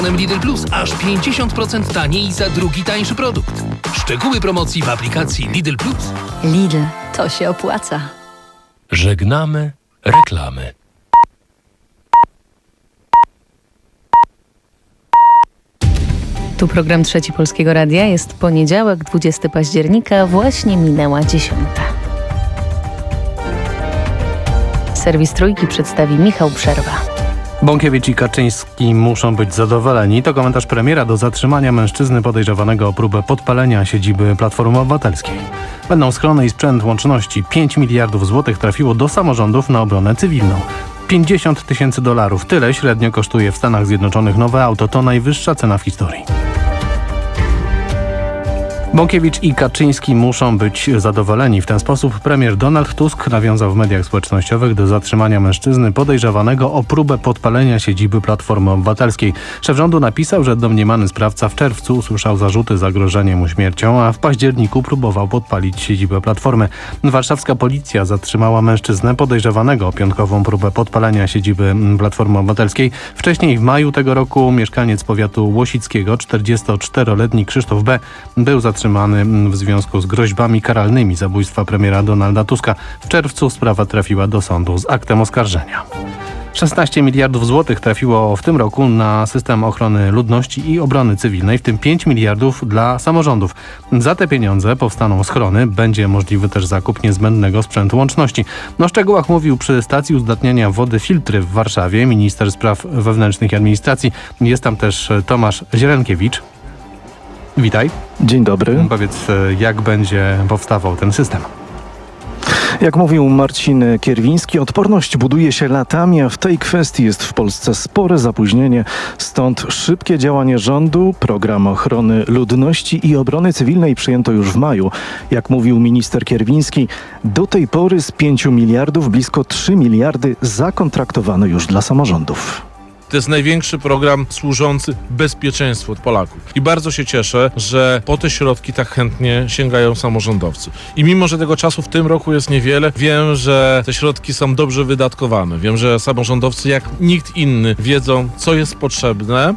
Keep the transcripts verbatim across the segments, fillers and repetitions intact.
Lidl Plus aż pięćdziesiąt procent taniej za drugi tańszy produkt. Szczegóły promocji w aplikacji Lidl Plus. Lidl, to się opłaca. Żegnamy reklamy. Tu program Trzeci Polskiego Radia. Jest poniedziałek, dwudziestego października, właśnie minęła dziesiąta. Serwis Trójki przedstawi Michał Przerwa. Bąkiewicz i Kaczyński muszą być zadowoleni. To komentarz premiera do zatrzymania mężczyzny podejrzewanego o próbę podpalenia siedziby Platformy Obywatelskiej. Będą schrony i sprzęt łączności. pięć miliardów złotych trafiło do samorządów na obronę cywilną. pięćdziesiąt tysięcy dolarów. Tyle średnio kosztuje w Stanach Zjednoczonych nowe auto. To najwyższa cena w historii. Bąkiewicz i Kaczyński muszą być zadowoleni. W ten sposób premier Donald Tusk nawiązał w mediach społecznościowych do zatrzymania mężczyzny podejrzewanego o próbę podpalenia siedziby Platformy Obywatelskiej. Szef rządu napisał, że domniemany sprawca w czerwcu usłyszał zarzuty zagrożenia mu śmiercią, a w październiku próbował podpalić siedzibę Platformy. Warszawska policja zatrzymała mężczyznę podejrzewanego o piątkową próbę podpalenia siedziby Platformy Obywatelskiej. Wcześniej w maju tego roku mieszkaniec powiatu łosickiego, czterdziestoczteroletni Krzysztof B. był zatrzymany w związku z groźbami karalnymi zabójstwa premiera Donalda Tuska. W czerwcu sprawa trafiła do sądu z aktem oskarżenia. szesnaście miliardów złotych trafiło w tym roku na system ochrony ludności i obrony cywilnej, w tym pięć miliardów dla samorządów. Za te pieniądze powstaną schrony, będzie możliwy też zakup niezbędnego sprzętu łączności. O szczegółach mówił przy stacji uzdatniania wody Filtry w Warszawie minister spraw wewnętrznych i administracji. Jest tam też Tomasz Zielenkiewicz. Witaj. Dzień dobry. Powiedz, jak będzie powstawał ten system? Jak mówił Marcin Kierwiński, odporność buduje się latami, a w tej kwestii jest w Polsce spore zapóźnienie. Stąd szybkie działanie rządu. Program ochrony ludności i obrony cywilnej przyjęto już w maju. Jak mówił minister Kierwiński, do tej pory z pięciu miliardów blisko trzy miliardy zakontraktowano już dla samorządów. To jest największy program służący bezpieczeństwu Polaków. I bardzo się cieszę, że po te środki tak chętnie sięgają samorządowcy. I mimo, że tego czasu w tym roku jest niewiele, wiem, że te środki są dobrze wydatkowane. Wiem, że samorządowcy jak nikt inny wiedzą, co jest potrzebne.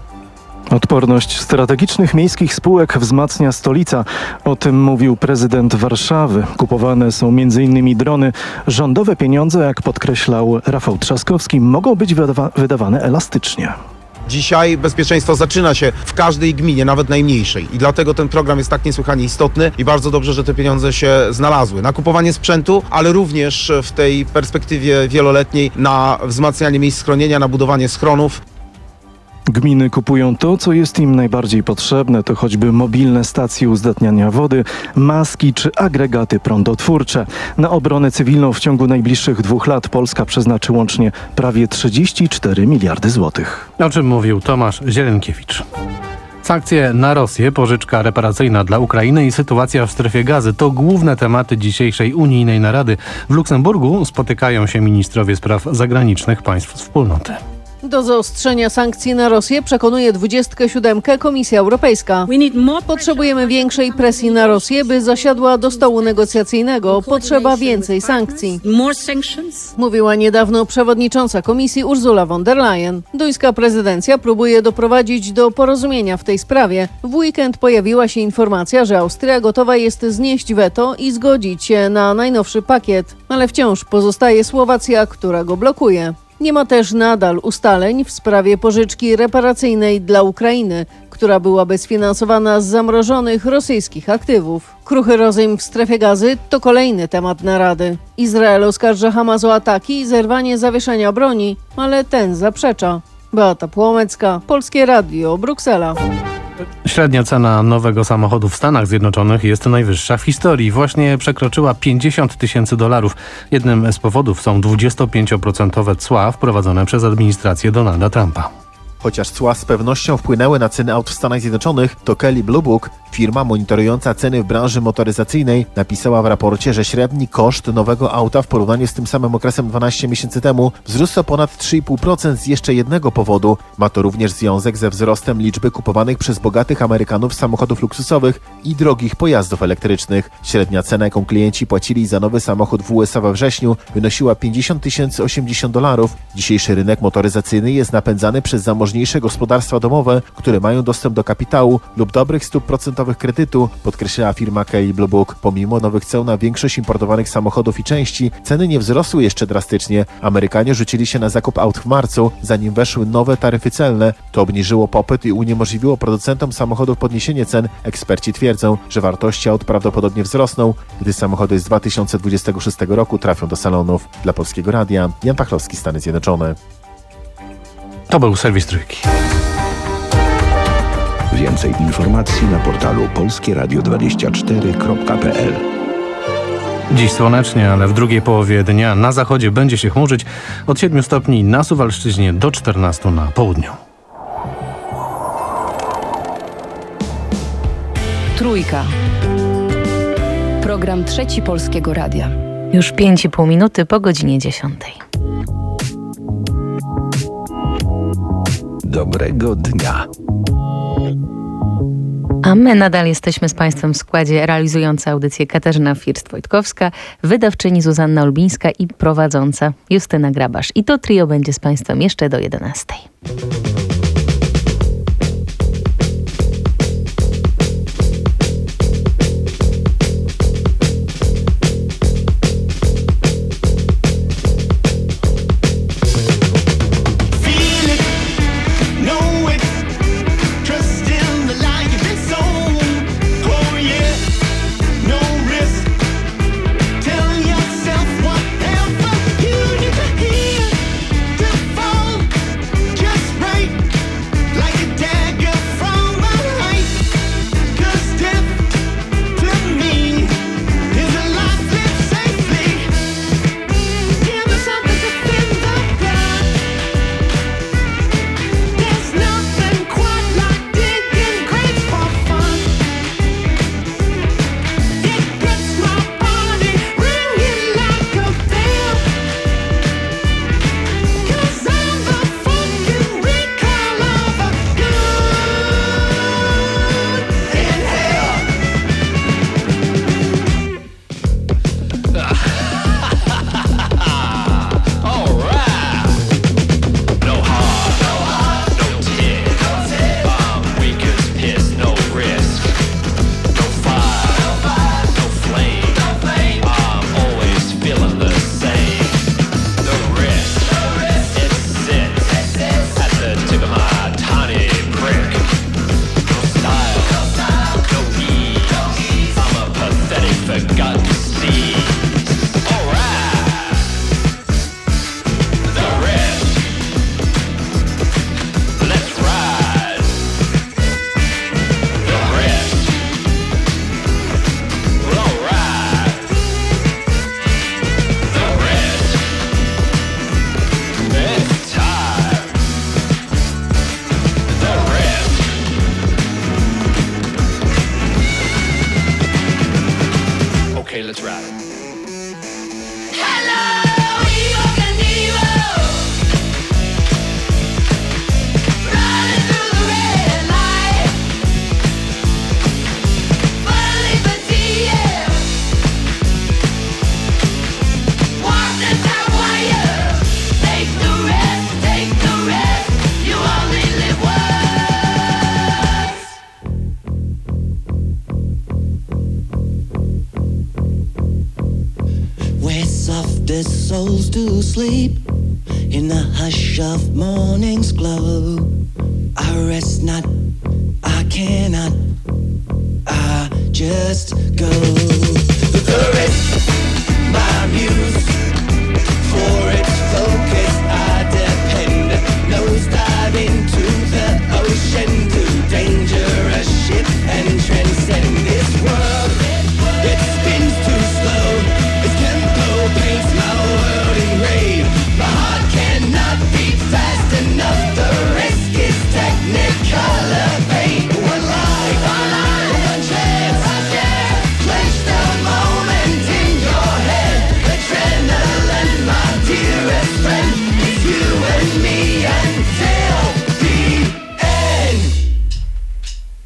Odporność strategicznych miejskich spółek wzmacnia stolica. O tym mówił prezydent Warszawy. Kupowane są między innymi drony. Rządowe pieniądze, jak podkreślał Rafał Trzaskowski, mogą być wydawa- wydawane elastycznie. Dzisiaj bezpieczeństwo zaczyna się w każdej gminie, nawet najmniejszej. I dlatego ten program jest tak niesłychanie istotny i bardzo dobrze, że te pieniądze się znalazły. Na kupowanie sprzętu, ale również w tej perspektywie wieloletniej na wzmacnianie miejsc schronienia, na budowanie schronów. Gminy kupują to, co jest im najbardziej potrzebne. To choćby mobilne stacje uzdatniania wody, maski czy agregaty prądotwórcze. Na obronę cywilną w ciągu najbliższych dwóch lat Polska przeznaczy łącznie prawie trzydzieści cztery miliardy złotych. O czym mówił Tomasz Zielenkiewicz. Sankcje na Rosję, pożyczka reparacyjna dla Ukrainy i sytuacja w strefie gazy to główne tematy dzisiejszej unijnej narady. W Luksemburgu spotykają się ministrowie spraw zagranicznych państw wspólnoty. Do zaostrzenia sankcji na Rosję przekonuje dwudziestkę siódemkę Komisja Europejska. Potrzebujemy większej presji na Rosję, by zasiadła do stołu negocjacyjnego. Potrzeba więcej sankcji. Mówiła niedawno przewodnicząca Komisji Ursula von der Leyen. Duńska prezydencja próbuje doprowadzić do porozumienia w tej sprawie. W weekend pojawiła się informacja, że Austria gotowa jest znieść weto i zgodzić się na najnowszy pakiet. Ale wciąż pozostaje Słowacja, która go blokuje. Nie ma też nadal ustaleń w sprawie pożyczki reparacyjnej dla Ukrainy, która byłaby sfinansowana z zamrożonych rosyjskich aktywów. Kruchy rozejm w strefie gazy to kolejny temat narady. Izrael oskarża Hamas o ataki i zerwanie zawieszenia broni, ale ten zaprzecza. Beata Płomecka, Polskie Radio, Bruksela. Średnia cena nowego samochodu w Stanach Zjednoczonych jest najwyższa w historii. Właśnie przekroczyła pięćdziesiąt tysięcy dolarów. Jednym z powodów są dwudziestopięcioprocentowe cła wprowadzone przez administrację Donalda Trumpa. Chociaż cła z pewnością wpłynęły na ceny aut w Stanach Zjednoczonych, to Kelley Blue Book w Firma monitorująca ceny w branży motoryzacyjnej napisała w raporcie, że średni koszt nowego auta w porównaniu z tym samym okresem dwanaście miesięcy temu wzrósł o ponad trzy i pół procent z jeszcze jednego powodu. Ma to również związek ze wzrostem liczby kupowanych przez bogatych Amerykanów samochodów luksusowych i drogich pojazdów elektrycznych. Średnia cena, jaką klienci płacili za nowy samochód w U S A we wrześniu, wynosiła pięćdziesiąt tysięcy osiemdziesiąt dolarów. Dzisiejszy rynek motoryzacyjny jest napędzany przez zamożniejsze gospodarstwa domowe, które mają dostęp do kapitału lub dobrych stóp procentowych kredytu, podkreślała firma Kelley Blue Book. Pomimo nowych ceł na większość importowanych samochodów i części, ceny nie wzrosły jeszcze drastycznie. Amerykanie rzucili się na zakup aut w marcu, zanim weszły nowe taryfy celne. To obniżyło popyt i uniemożliwiło producentom samochodów podniesienie cen. Eksperci twierdzą, że wartości aut prawdopodobnie wzrosną, gdy samochody z dwa tysiące dwudziestego szóstego roku trafią do salonów. Dla Polskiego Radia, Jan Pachlowski, Stany Zjednoczone. To był serwis Trójki. Więcej informacji na portalu polskie radio dwadzieścia cztery kropka p l. Dziś słonecznie, ale w drugiej połowie dnia na zachodzie będzie się chmurzyć od siedmiu stopni na Suwalszczyźnie do czternastu na południu. Trójka. Program Trzeci Polskiego Radia. Już pięć i pół minuty po godzinie dziesiątej. Dobrego dnia. A my nadal jesteśmy z Państwem w składzie realizująca audycję Katarzyna First-Wojtkowska, wydawczyni Zuzanna Olbińska i prowadząca Justyna Grabasz. I to trio będzie z Państwem jeszcze do jedenastej. Souls to sleep in the hush of morning's glow. I rest not, I cannot, I just go. The rest, my muse, for its focus I depend. Nose dive into the ocean, to dangerous ship and transcend this world. It spins too slow. Its tempo paints my world in rave. My heart cannot beat fast enough. The risk is technicolor paint. One life, one life, one shot.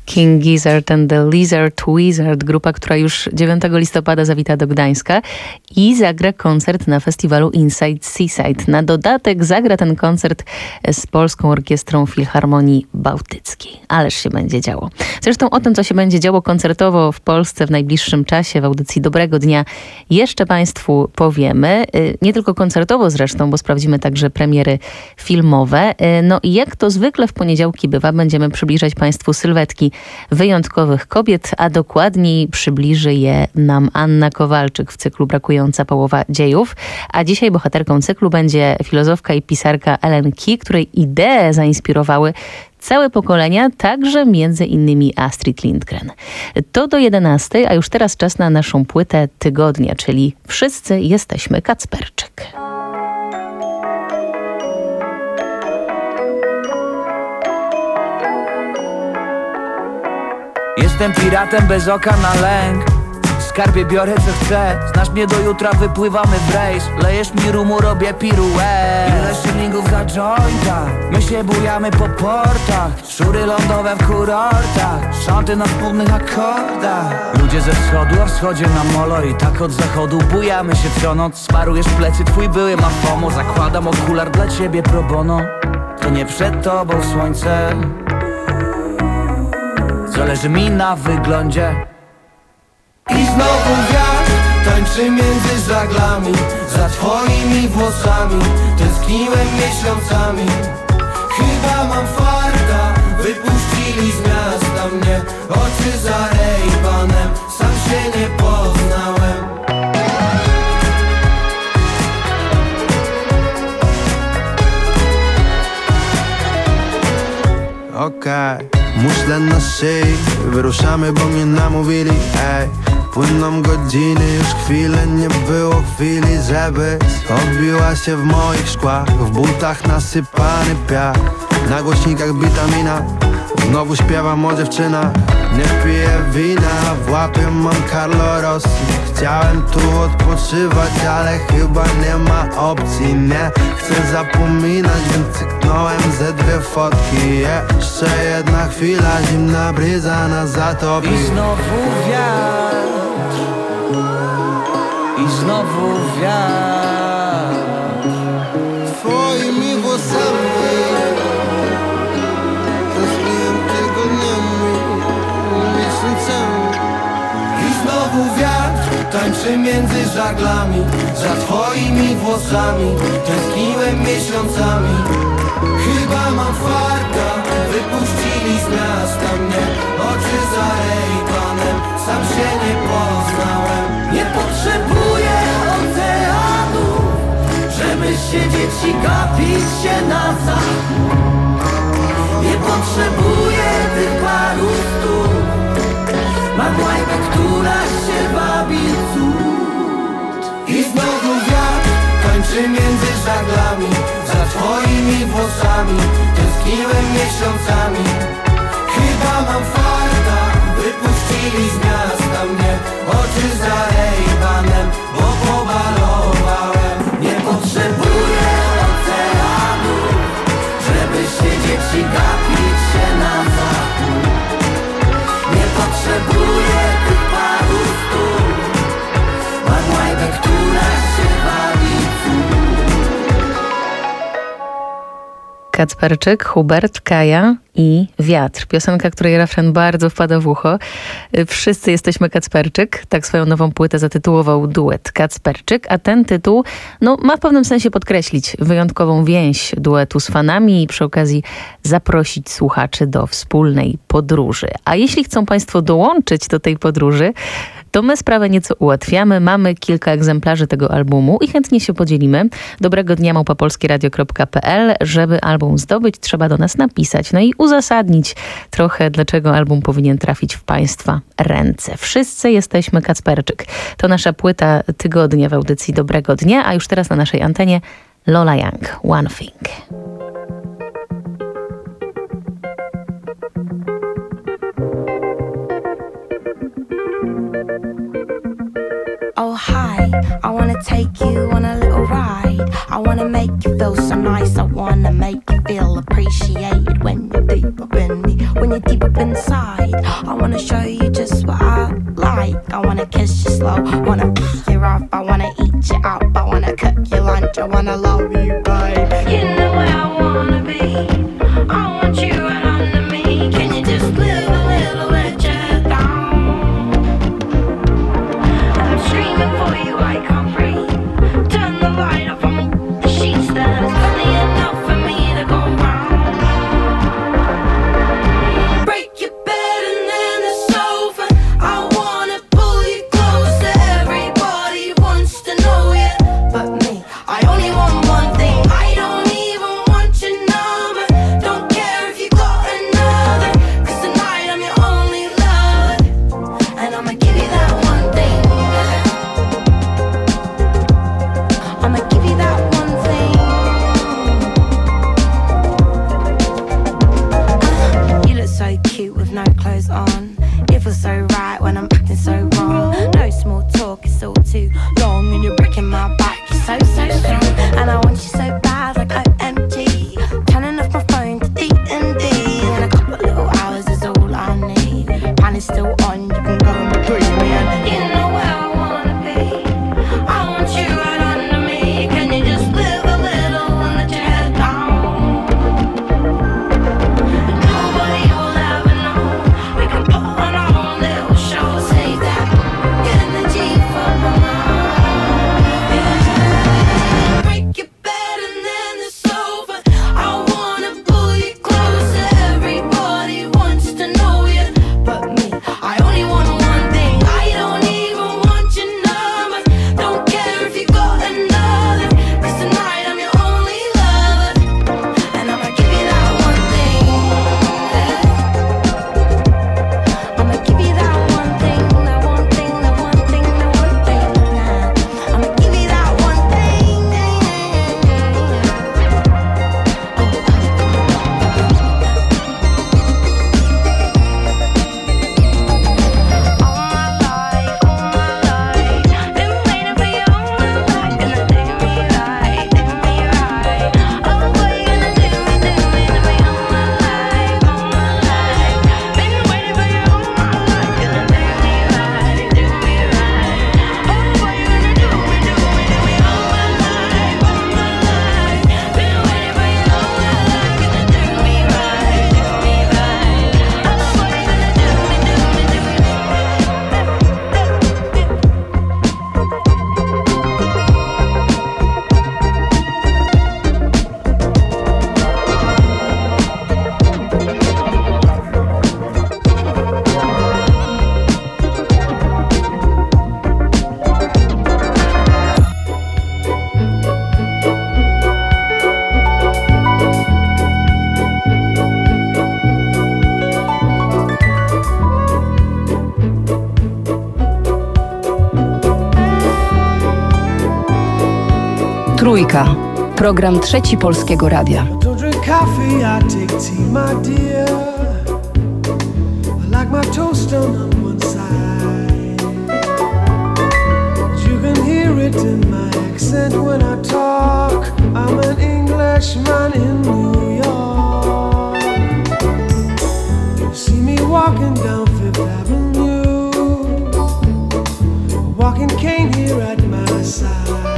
King Gizzard and the Lizard Wizard, grupa, która już dziewiątego listopada zawita do Gdańska i zagra koncert na festiwalu Inside Seaside. Na dodatek zagra ten koncert z Polską Orkiestrą Filharmonii Bałtyckiej. Ależ się będzie działo. Zresztą o tym, co się będzie działo koncertowo w Polsce w najbliższym czasie w audycji Dobrego Dnia jeszcze Państwu powiemy. Nie tylko koncertowo zresztą, bo sprawdzimy także premiery filmowe. No i jak to zwykle w poniedziałki bywa, będziemy przybliżać Państwu sylwetki wyjątkowych kobiet, a dokładniej przybliży je nam Anna Kowalczyk w cyklu Brakująca połowa dziejów. A dzisiaj bohaterką cyklu będzie filozofka i pisarka Ellen Key, której idee zainspirowały całe pokolenia, także między innymi Astrid Lindgren. To do jedenastej, a już teraz czas na naszą płytę tygodnia, czyli Wszyscy jesteśmy Kacperczyk. Jestem piratem bez oka na lęk. W skarbie biorę co chcę. Znasz mnie do jutra, wypływamy w rejs. Lejesz mi rumu, robię piruet. Ile szylingów za jointa. My się bujamy po portach. Szury lądowe w kurortach. Szanty na wspólnych akordach. Ludzie ze wschodu, a wschodzie na molo. I tak od zachodu bujamy się co noc. Smarujesz plecy, twój były ma FOMO. Zakładam okular dla ciebie pro bono. To nie przed tobą słońce. Zależy mi na wyglądzie. I znowu wiatr tańczy między żaglami. Za twoimi włosami tęskniłem miesiącami. Chyba mam farta, wypuścili z miasta mnie. Oczy za rejbanem, sam się nie poznałem. Okej, okay. Muszle na szyi, wyruszamy, bo mnie namówili, ej. Płyną godziny, już chwilę nie było chwili, żeby odbiła się w moich szkłach. W butach nasypany piach, na głośnikach witamina. Znowu śpiewam o dziewczynach. Nie piję wina, w łapie mam Carlo Rossi. Chciałem tu odpoczywać, ale chyba nie ma opcji. Nie chcę zapominać, więc cyknąłem ze dwie fotki. Jeszcze jedna chwila, zimna bryza nas zatopi. I znowu wiatr, i znowu wiatr. Twoimi włosami tęskniłem tygodniami, miesiącami. I znowu wiatr tańczy między żaglami. Za twoimi włosami tęskniłem miesiącami. Chyba mam farta, wypuścili z miasta mnie. Oczy za rejbanem, sam się nie poznałem. Nie potrzebuję oceanu, żeby siedzieć i gapić się na zachód. Nie potrzebuję tych paru stóp. Mam łajbę, która się wabi cud. I znowu wiatr tańczy między żaglami. Za twoimi włosami tęskniłem miesiącami. Chyba mam farta, wypuścili z miasta mnie. Oczy za rejbanem, bo pobalowałem. Nie potrzebuję oceanu, żeby siedzieć i gapić się na zachód. Nie potrzebuję tych paru stóp. Mam łajbę, która się wabi cud. Kacperczyk, Hubert, Kaja i Wiatr. Piosenka, której refren bardzo wpada w ucho. Wszyscy jesteśmy Kacperczyk. Tak swoją nową płytę zatytułował duet Kacperczyk, a ten tytuł no, ma w pewnym sensie podkreślić wyjątkową więź duetu z fanami i przy okazji zaprosić słuchaczy do wspólnej podróży. A jeśli chcą Państwo dołączyć do tej podróży, to my sprawę nieco ułatwiamy. Mamy kilka egzemplarzy tego albumu i chętnie się podzielimy. Dobrego dnia małpa polskieradio kropka p l. Żeby album zdobyć, trzeba do nas napisać. No i uzasadnić trochę, dlaczego album powinien trafić w Państwa ręce. Wszyscy jesteśmy Kacperczyk. To nasza płyta tygodnia w audycji Dobrego Dnia, a już teraz na naszej antenie Lola Young, One Thing. Oh hi, I wanna take you on a little ride. I wanna make you feel so nice. I wanna make you feel appreciated when you're deep up in me. when you're deep up inside. I wanna show you just what I like. I wanna kiss you slow, wanna pick you up, I wanna eat you up, I wanna cook your lunch, I wanna love you, babe. You know where I wanna be, I want you right under me. Can you just live a little, let your head down? I'm screaming for you, I can't breathe. Turn the light off on the sheets, there's plenty enough for me to go round. Break your bed and then the sofa, I wanna pull you closer. Everybody wants to know you, but me, I only want one thing. I don't even want your number, don't care if you got another, cause tonight I'm your only lover, and I'ma give you that one thing. I'ma give you that one thing. Uh, you look so cute with no clothes on. It feels so right when I'm acting so wrong. No small talk, it's all too long, and you're breaking my back. You're so, so strong, and I want you so bad, like O M G. Turning off my phone to D and D, and a couple of little hours is all I need. Pan is still on, you can go and breathe me in. You know where I wanna be, I want you right under me. Can you just live a little and let your head down? And nobody will ever know. We can put on our own little show. Save that energy for my mind. Break your bed and then the sofa, I wanna pull you closer. Everybody wants to know you, but me, I only want one thing. I don't even want your number, don't care if you got another, cause tonight I'm your only lover, and I'ma give you that one thing. I'ma give you that one thing, that one thing, that one thing, that one thing. I'ma give you that one thing. Trójka. Program Trzeci Polskiego Radia. Don't drink coffee, I take tea, my dear. I like my toast done on one side. But you can hear it in my accent when I talk. I'm an Englishman in New York. You see me walking down Fifth Avenue, a walking cane here at my side.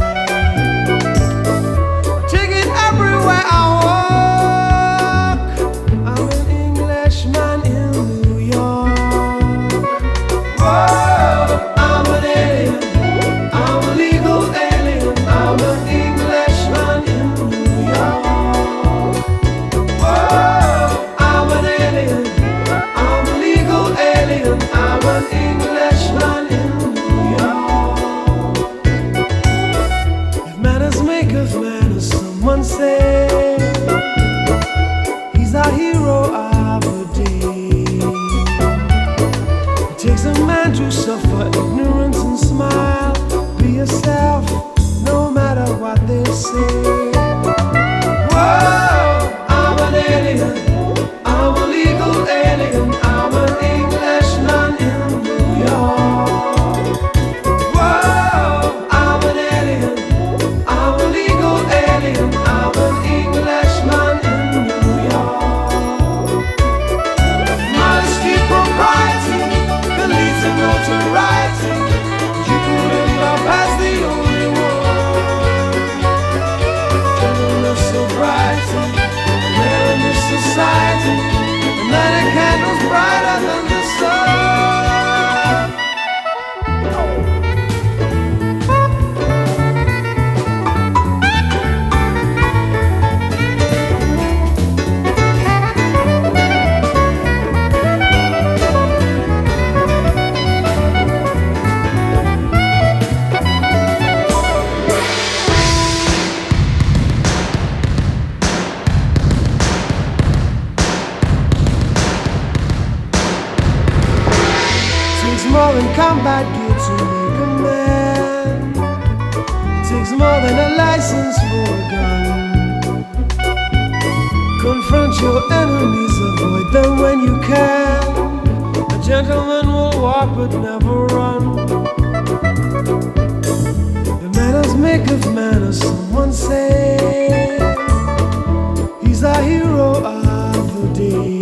Everywhere I walk, I'm an Englishman in New York. Whoa, I'm an alien, I'm a legal alien, I'm an Englishman in New York. Whoa, I'm an alien, I'm a legal alien, I'm an Englishman in New York. If manners make of manners, someone say he's our hero of the day. It takes a man to suffer ignorance and smile. Be yourself, no matter what they say. Whoa, I'm an alien, I'm a legal alien, I'm an Englishman in New York. Whoa, I'm an alien, I'm a legal alien, I'm an Englishman in New York. more than combat gear to make a man. It takes more than a license for a gun. Confront your enemies, avoid them when you can. A gentleman will walk but never run. The manners make of manners, someone say. He's a hero of the day.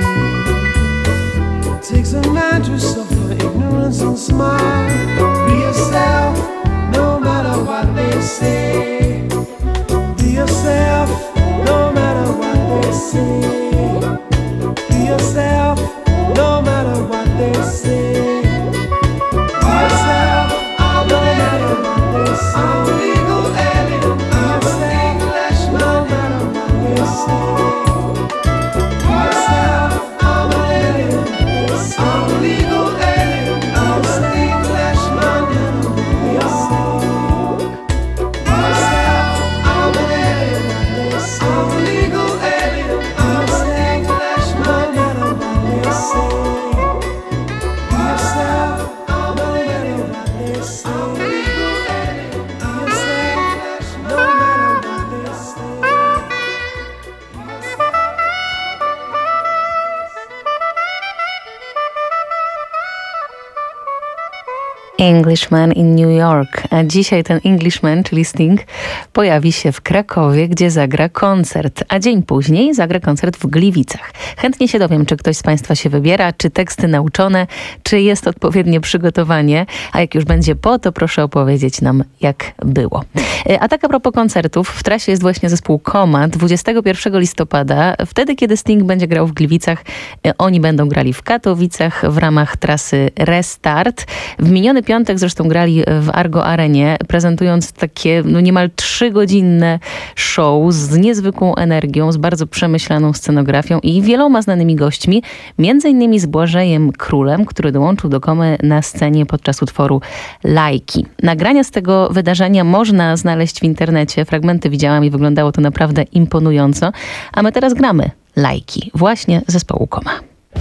It takes a man to suffer ignorance and smile. Be yourself, no matter what they say. Be yourself, no matter what they say. Be yourself, no matter what they say. Be yourself, no matter what they say. I'm a legal alien, I'm an Englishman, no matter what they say. Be yourself, I'm an alien, I'm a legal alien, I'm an Englishman, no matter what they say. Be yourself, I'm an alien, I'm a legal alien, I'm an Englishman, no matter what they say. Be yourself, I'm an alien, I'm a legal alien, I'm an English, no matter what they say. Englishman in New York, a dzisiaj ten Englishman, czyli Sting, pojawi się w Krakowie, gdzie zagra koncert, a dzień później zagra koncert w Gliwicach. Chętnie się dowiem, czy ktoś z Państwa się wybiera, czy teksty nauczone, czy jest odpowiednie przygotowanie, a jak już będzie po, to proszę opowiedzieć nam, jak było. A tak a propos koncertów, w trasie jest właśnie zespół Koma dwudziestego pierwszego listopada, wtedy kiedy Sting będzie grał w Gliwicach, oni będą grali w Katowicach w ramach trasy Restart. W miniony piątek zresztą grali w Argo Arenie, prezentując takie no niemal trzygodzinne show z niezwykłą energią, z bardzo przemyślaną scenografią i wieloma znanymi gośćmi, między innymi z Błażejem Królem, który dołączył do Komy na scenie podczas utworu Lajki. Nagrania z tego wydarzenia można znaleźć w internecie, fragmenty widziałam i wyglądało to naprawdę imponująco, a my teraz gramy Lajki, właśnie zespołu Koma.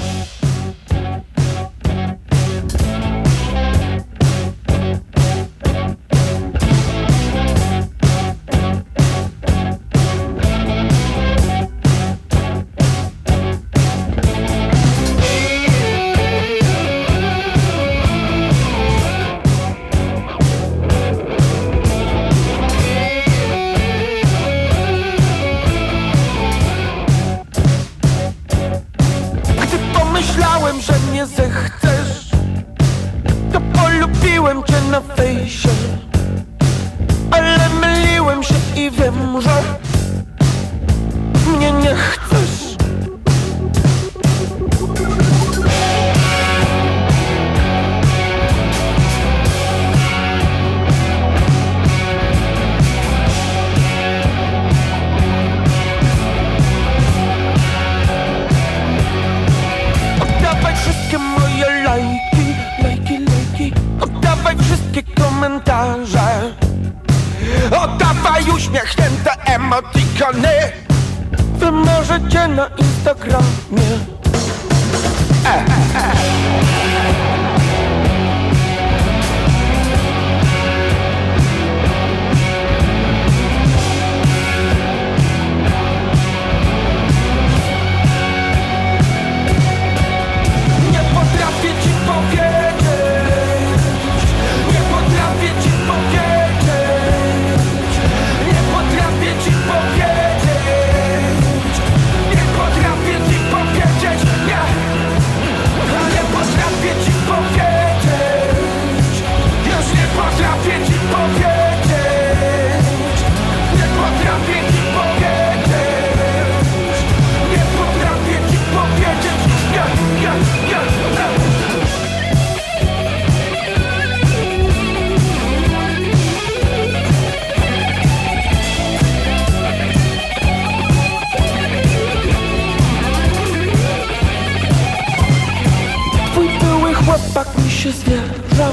Myślałem, że mnie zechcesz, to polubiłem cię na fejsie, ale myliłem się i wiem, że mnie nie chcesz. Wszystkie moje lajki, lajki, lajki. Oddawaj wszystkie komentarze. Oddawaj uśmiechnięte emotikony. Wy możecie na Instagramie. E, e, e. Chłopak mi się zwierzał,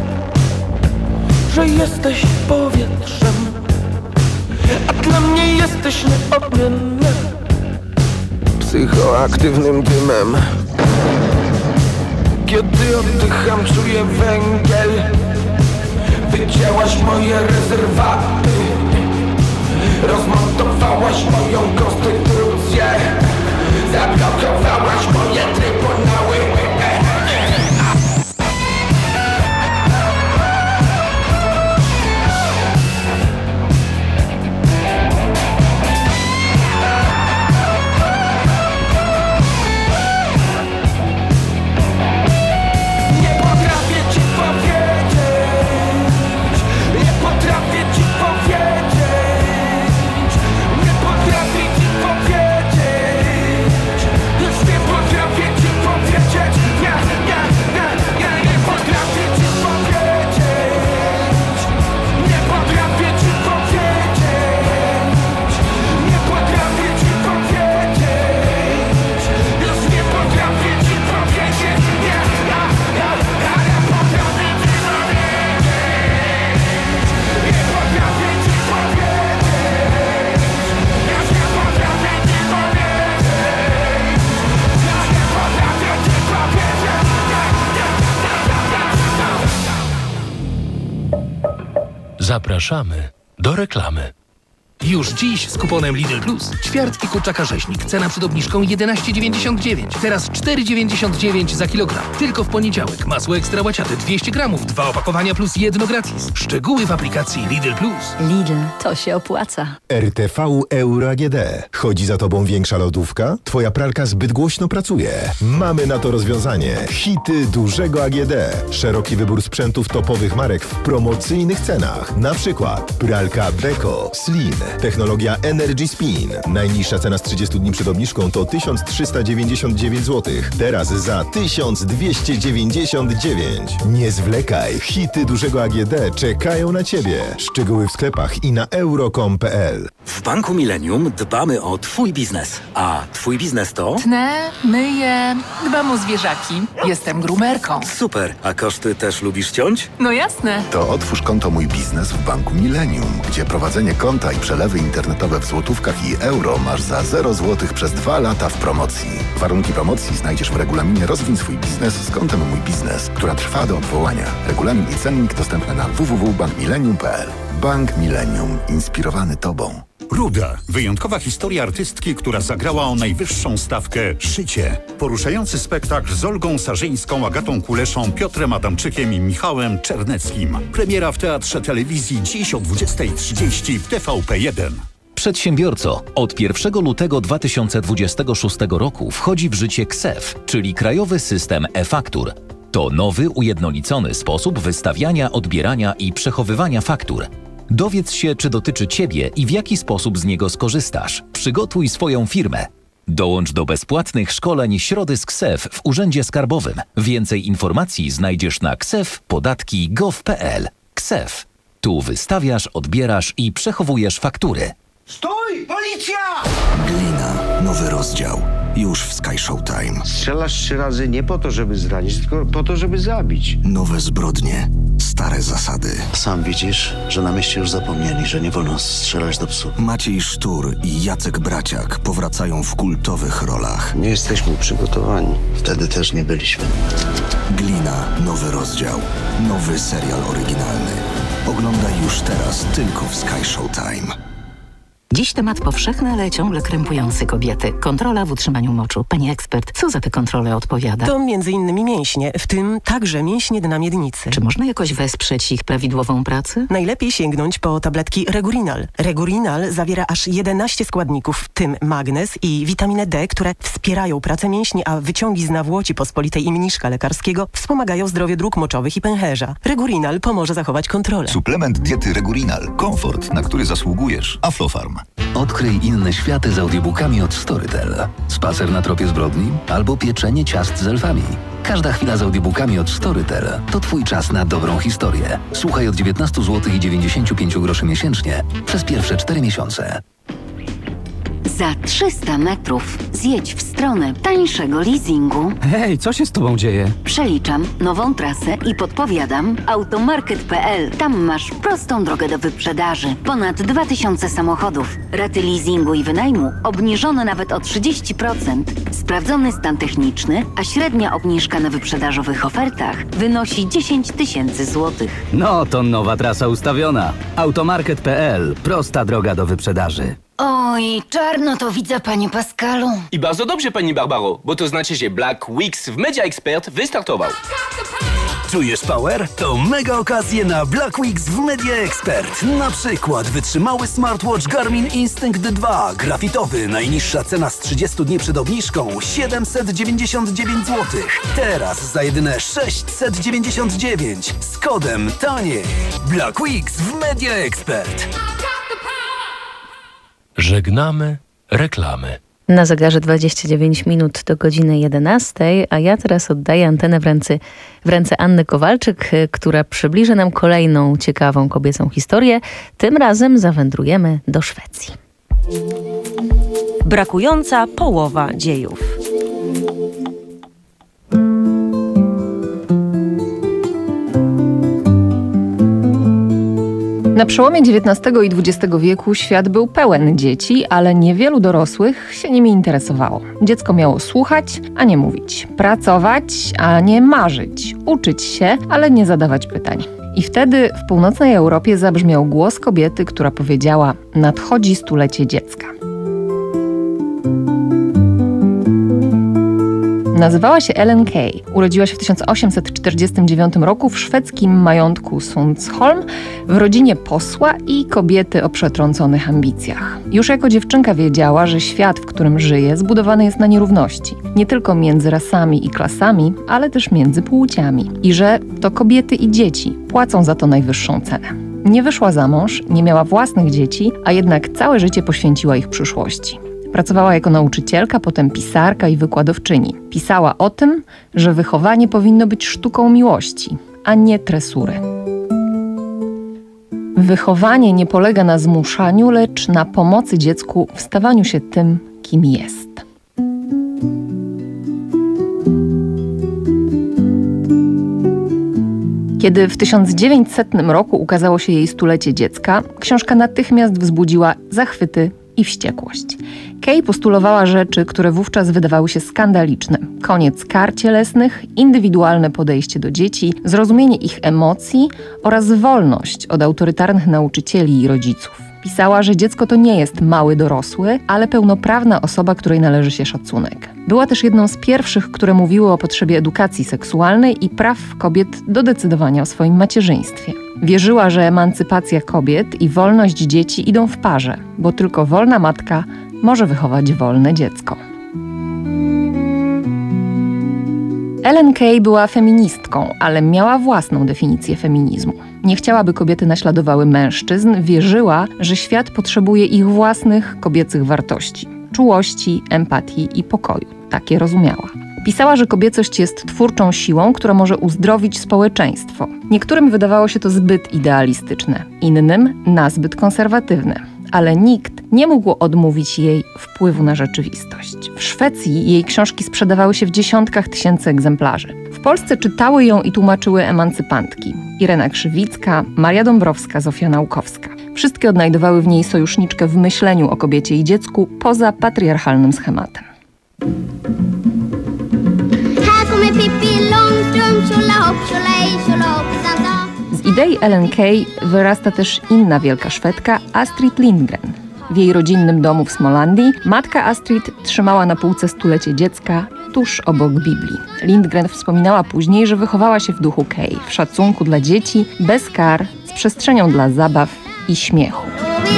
że jesteś powietrzem, a dla mnie jesteś nieodmienny psychoaktywnym dymem. Kiedy oddycham, czuję węgiel. Wycięłaś moje rezerwaty, rozmontowałaś moją konstytucję, zablokowałaś moje trybunały. Zapraszamy do reklamy. Już dziś z kuponem Lidl Plus. Ćwiartki kurczaka rzeźnik. Cena przed obniżką jedenaście dziewięćdziesiąt dziewięć. Teraz cztery dziewięćdziesiąt dziewięć za kilogram. Tylko w poniedziałek. Masło ekstra łaciate dwieście gramów. Dwa opakowania plus jedno gratis. Szczegóły w aplikacji Lidl Plus. Lidl, to się opłaca. R T V Euro A G D. Chodzi za tobą większa lodówka? Twoja pralka zbyt głośno pracuje? Mamy na to rozwiązanie. Hity dużego A G D. Szeroki wybór sprzętów topowych marek w promocyjnych cenach. Na przykład pralka Beko, Slim, technologia Energy Spin. Najniższa cena z trzydziestu dni przed obniżką to tysiąc trzysta dziewięćdziesiąt dziewięć złotych. Teraz za tysiąc dwieście dziewięćdziesiąt dziewięć. Nie zwlekaj. Hity dużego A G D czekają na Ciebie. Szczegóły w sklepach i na euro kropka com kropka p l. W Banku Millennium dbamy o Twój biznes. A Twój biznes to? Tnę, myję, dbam o zwierzaki. Jestem grumerką. Super. A koszty też lubisz ciąć? No jasne. To otwórz konto Mój Biznes w Banku Millennium, gdzie prowadzenie konta i przelewy internetowe w złotówkach i euro masz za zero złotych przez dwa lata w promocji. Warunki promocji znajdziesz w regulaminie Rozwin swój biznes z kontem Mój Biznes, która trwa do odwołania. Regulamin i cennik dostępny na w w w kropka bank millennium kropka p l. Bank Millennium. Inspirowany Tobą. Ruda. Wyjątkowa historia artystki, która zagrała o najwyższą stawkę Szycie. Poruszający spektakl z Olgą Sarzyńską, Agatą Kuleszą, Piotrem Adamczykiem i Michałem Czerneckim. Premiera w Teatrze Telewizji dziś o dwudziestej trzydzieści w T V P jeden. Przedsiębiorco, od pierwszego lutego dwa tysiące dwudziestego szóstego roku wchodzi w życie K S E F, czyli Krajowy System e-Faktur. To nowy, ujednolicony sposób wystawiania, odbierania i przechowywania faktur. Dowiedz się, czy dotyczy Ciebie i w jaki sposób z niego skorzystasz. Przygotuj swoją firmę. Dołącz do bezpłatnych szkoleń Środy z K S E F w Urzędzie Skarbowym. Więcej informacji znajdziesz na ksef podatki kropka gov kropka p l. K S E F. Tu wystawiasz, odbierasz i przechowujesz faktury. Stój! Policja! Glina. Nowy rozdział. Już w Sky Showtime. Strzelasz trzy razy nie po to, żeby zranić, tylko po to, żeby zabić. Nowe zbrodnie. Stare zasady. Sam widzisz, że na mieście już zapomnieli, że nie wolno strzelać do psów. Maciej Sztur i Jacek Braciak powracają w kultowych rolach. Nie jesteśmy przygotowani. Wtedy też nie byliśmy. Glina. Nowy rozdział. Nowy serial oryginalny. Oglądaj już teraz tylko w Sky Showtime. Dziś temat powszechny, ale ciągle krępujący kobiety. Kontrola w utrzymaniu moczu. Pani ekspert, co za te kontrole odpowiada? To między innymi mięśnie, w tym także mięśnie dna miednicy. Czy można jakoś wesprzeć ich prawidłową pracę? Najlepiej sięgnąć po tabletki Regurinal. Regurinal zawiera aż jedenaście składników, w tym magnez i witaminę D, które wspierają pracę mięśni, a wyciągi z nawłoci pospolitej i mniszka lekarskiego wspomagają zdrowie dróg moczowych i pęcherza. Regurinal pomoże zachować kontrolę. Suplement diety Regurinal. Komfort, na który zasługujesz. Aflofarm. Odkryj inne światy z audiobookami od Storytel. Spacer na tropie zbrodni albo pieczenie ciast z elfami. Każda chwila z audiobookami od Storytel to Twój czas na dobrą historię. Słuchaj od dziewiętnaście złotych i dziewięćdziesiąt pięć groszy miesięcznie przez pierwsze cztery miesiące. Za trzysta metrów zjedź w stronę tańszego leasingu. Hej, co się z tobą dzieje? Przeliczam nową trasę i podpowiadam automarket kropka pe el. Tam masz prostą drogę do wyprzedaży. Ponad dwa tysiące samochodów. Raty leasingu i wynajmu obniżone nawet o trzydzieści procent. Sprawdzony stan techniczny, a średnia obniżka na wyprzedażowych ofertach wynosi dziesięć tysięcy złotych. No to nowa trasa ustawiona. automarket kropka pe el. Prosta droga do wyprzedaży. Oj, czarno to widzę, panie Pascalu. I bardzo dobrze, pani Barbaro, bo to znaczy, że Black Weeks w Media Expert wystartował. Czujesz power? To mega okazje na Black Weeks w Media Expert. Na przykład wytrzymały smartwatch Garmin Instinct dwa, grafitowy, najniższa cena z trzydziestu dni przed obniżką siedemset dziewięćdziesiąt dziewięć złotych. Teraz za jedyne sześćset dziewięćdziesiąt dziewięć z kodem taniej. Black Weeks w Media Expert. Żegnamy reklamy. Na zegarze dwadzieścia dziewięć minut do godziny jedenastej, a ja teraz oddaję antenę w ręce, w ręce Anny Kowalczyk, która przybliży nam kolejną ciekawą kobiecą historię. Tym razem zawędrujemy do Szwecji. Brakująca połowa dziejów. Na przełomie dziewiętnastego i dwudziestego wieku świat był pełen dzieci, ale niewielu dorosłych się nimi interesowało. Dziecko miało słuchać, a nie mówić. Pracować, a nie marzyć. Uczyć się, ale nie zadawać pytań. I wtedy w północnej Europie zabrzmiał głos kobiety, która powiedziała: nadchodzi stulecie dziecka. Nazywała się Ellen Key. Urodziła się w tysiąc osiemset czterdziestym dziewiątym roku w szwedzkim majątku Sundsholm w rodzinie posła i kobiety o przetrąconych ambicjach. Już jako dziewczynka wiedziała, że świat, w którym żyje, zbudowany jest na nierówności. Nie tylko między rasami i klasami, ale też między płciami. I że to kobiety i dzieci płacą za to najwyższą cenę. Nie wyszła za mąż, nie miała własnych dzieci, a jednak całe życie poświęciła ich przyszłości. Pracowała jako nauczycielka, potem pisarka i wykładowczyni. Pisała o tym, że wychowanie powinno być sztuką miłości, a nie tresury. Wychowanie nie polega na zmuszaniu, lecz na pomocy dziecku w stawaniu się tym, kim jest. Kiedy w tysiąc dziewięćsetnym roku ukazało się jej stulecie dziecka, książka natychmiast wzbudziła zachwyty i wściekłość. Kay postulowała rzeczy, które wówczas wydawały się skandaliczne. Koniec kar cielesnych, indywidualne podejście do dzieci, zrozumienie ich emocji oraz wolność od autorytarnych nauczycieli i rodziców. Pisała, że dziecko to nie jest mały dorosły, ale pełnoprawna osoba, której należy się szacunek. Była też jedną z pierwszych, które mówiły o potrzebie edukacji seksualnej i praw kobiet do decydowania o swoim macierzyństwie. Wierzyła, że emancypacja kobiet i wolność dzieci idą w parze, bo tylko wolna matka może wychować wolne dziecko. Ellen Key była feministką, ale miała własną definicję feminizmu. Nie chciała, by kobiety naśladowały mężczyzn, wierzyła, że świat potrzebuje ich własnych kobiecych wartości, czułości, empatii i pokoju. Takie rozumiała. Pisała, że kobiecość jest twórczą siłą, która może uzdrowić społeczeństwo. Niektórym wydawało się to zbyt idealistyczne, innym nazbyt konserwatywne, ale nikt nie mógł odmówić jej wpływu na rzeczywistość. W Szwecji jej książki sprzedawały się w dziesiątkach tysięcy egzemplarzy. W Polsce czytały ją i tłumaczyły emancypantki: Irena Krzywicka, Maria Dąbrowska, Zofia Naukowska. Wszystkie odnajdowały w niej sojuszniczkę w myśleniu o kobiecie i dziecku poza patriarchalnym schematem. Z idei Ellen Key wyrasta też inna wielka Szwedka, Astrid Lindgren. W jej rodzinnym domu w Smolandii matka Astrid trzymała na półce stulecie dziecka tuż obok Biblii. Lindgren wspominała później, że wychowała się w duchu Key, w szacunku dla dzieci, bez kar, z przestrzenią dla zabaw i śmiechu.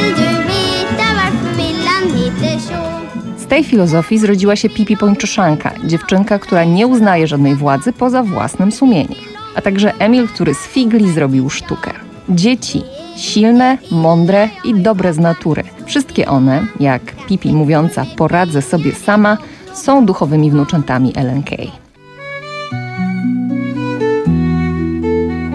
Z tej filozofii zrodziła się Pipi Pończoszanka, dziewczynka, która nie uznaje żadnej władzy poza własnym sumieniem. A także Emil, który z figli zrobił sztukę. Dzieci silne, mądre i dobre z natury. Wszystkie one, jak Pipi mówiąca poradzę sobie sama, są duchowymi wnuczętami Ellen Key.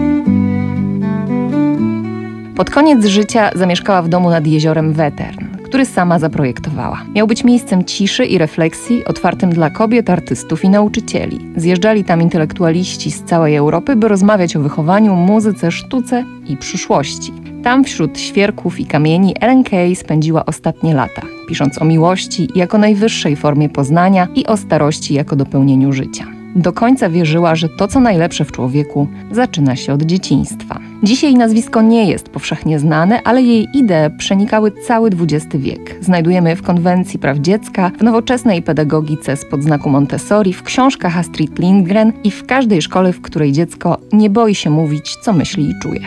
Pod koniec życia zamieszkała w domu nad jeziorem Wettern, który sama zaprojektowała. Miał być miejscem ciszy i refleksji, otwartym dla kobiet, artystów i nauczycieli. Zjeżdżali tam intelektualiści z całej Europy, by rozmawiać o wychowaniu, muzyce, sztuce i przyszłości. Tam wśród świerków i kamieni Ellen Key spędziła ostatnie lata, pisząc o miłości jako najwyższej formie poznania i o starości jako dopełnieniu życia. Do końca wierzyła, że to, co najlepsze w człowieku, zaczyna się od dzieciństwa. Dzisiaj jej nazwisko nie jest powszechnie znane, ale jej idee przenikały cały dwudziesty wiek. Znajdujemy je w Konwencji Praw Dziecka, w nowoczesnej pedagogice spod znaku Montessori, w książkach Astrid Lindgren i w każdej szkole, w której dziecko nie boi się mówić, co myśli i czuje.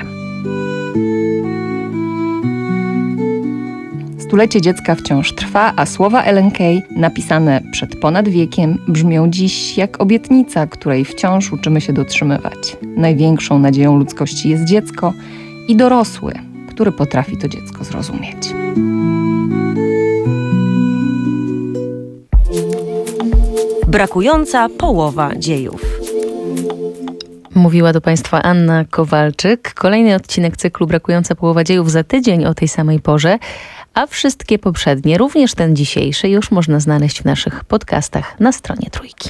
Stulecie dziecka wciąż trwa, a słowa Ellen Key, napisane przed ponad wiekiem, brzmią dziś jak obietnica, której wciąż uczymy się dotrzymywać. Największą nadzieją ludzkości jest dziecko i dorosły, który potrafi to dziecko zrozumieć. Brakująca połowa dziejów. Mówiła do Państwa Anna Kowalczyk. Kolejny odcinek cyklu Brakująca połowa dziejów za tydzień o tej samej porze, a wszystkie poprzednie, również ten dzisiejszy, już można znaleźć w naszych podcastach na stronie Trójki.